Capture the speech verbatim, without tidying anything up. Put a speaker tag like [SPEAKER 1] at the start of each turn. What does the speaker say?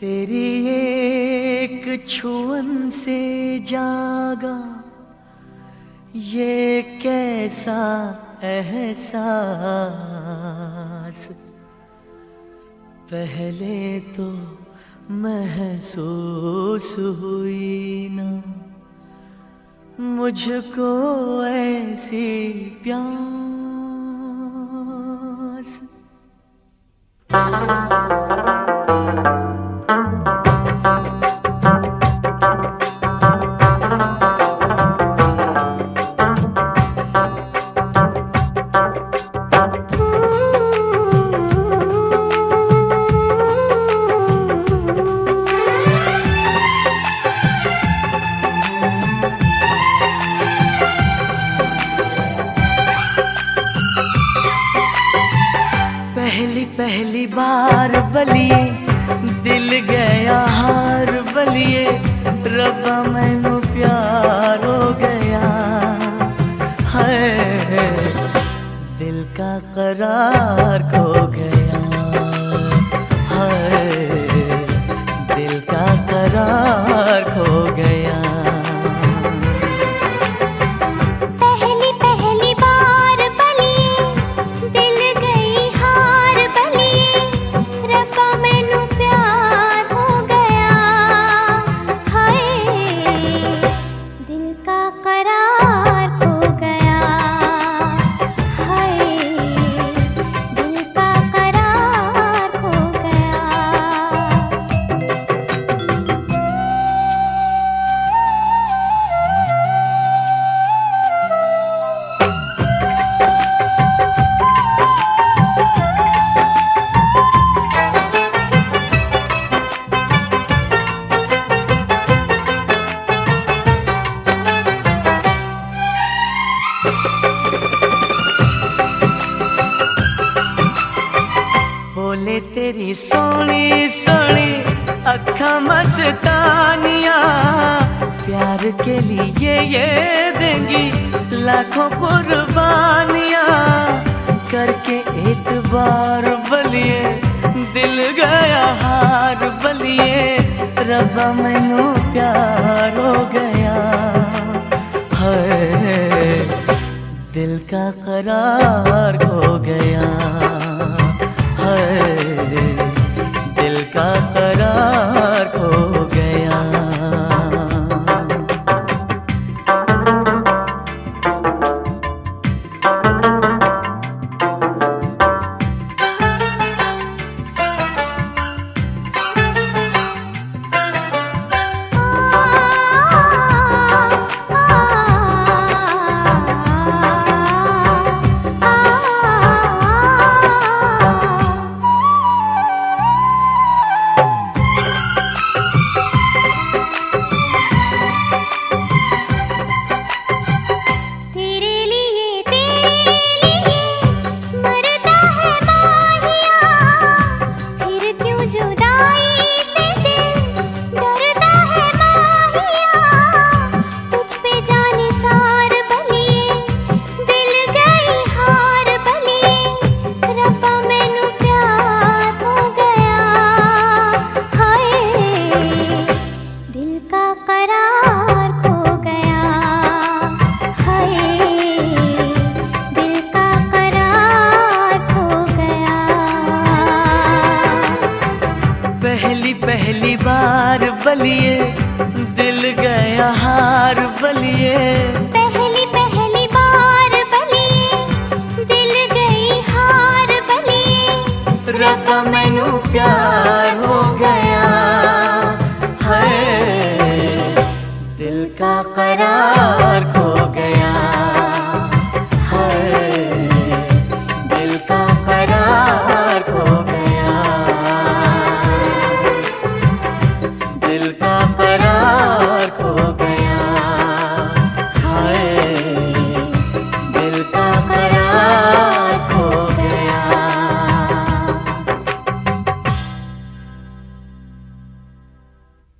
[SPEAKER 1] तेरी एक छुअन से जागा ये कैसा एहसास, पहले तो महसूस हुई ना मुझको ऐसी प्यास। पहली पहली बार बलिए दिल गया हार बलिए, रब्बा मैनू प्यार हो गया है, दिल का करार खो गया है, दिल का करार खो गया। बोले तेरी सोनी सोनी अखा मस्तानिया, प्यार के लिए ये देंगी लाखों कुर्बानियां, करके एतबार बलिए दिल गया हार बलिए, रब्बा मैनू प्यार हो गया है, दिल का करार खो गया है, दिल का करार खो गया। पहली पहली बार बलिए दिल गया हार बलिए,
[SPEAKER 2] पहली पहली बार बलिए दिल गई हार बलिए,
[SPEAKER 1] रब्बा मैनू प्यार हो गया है, दिल का करार खो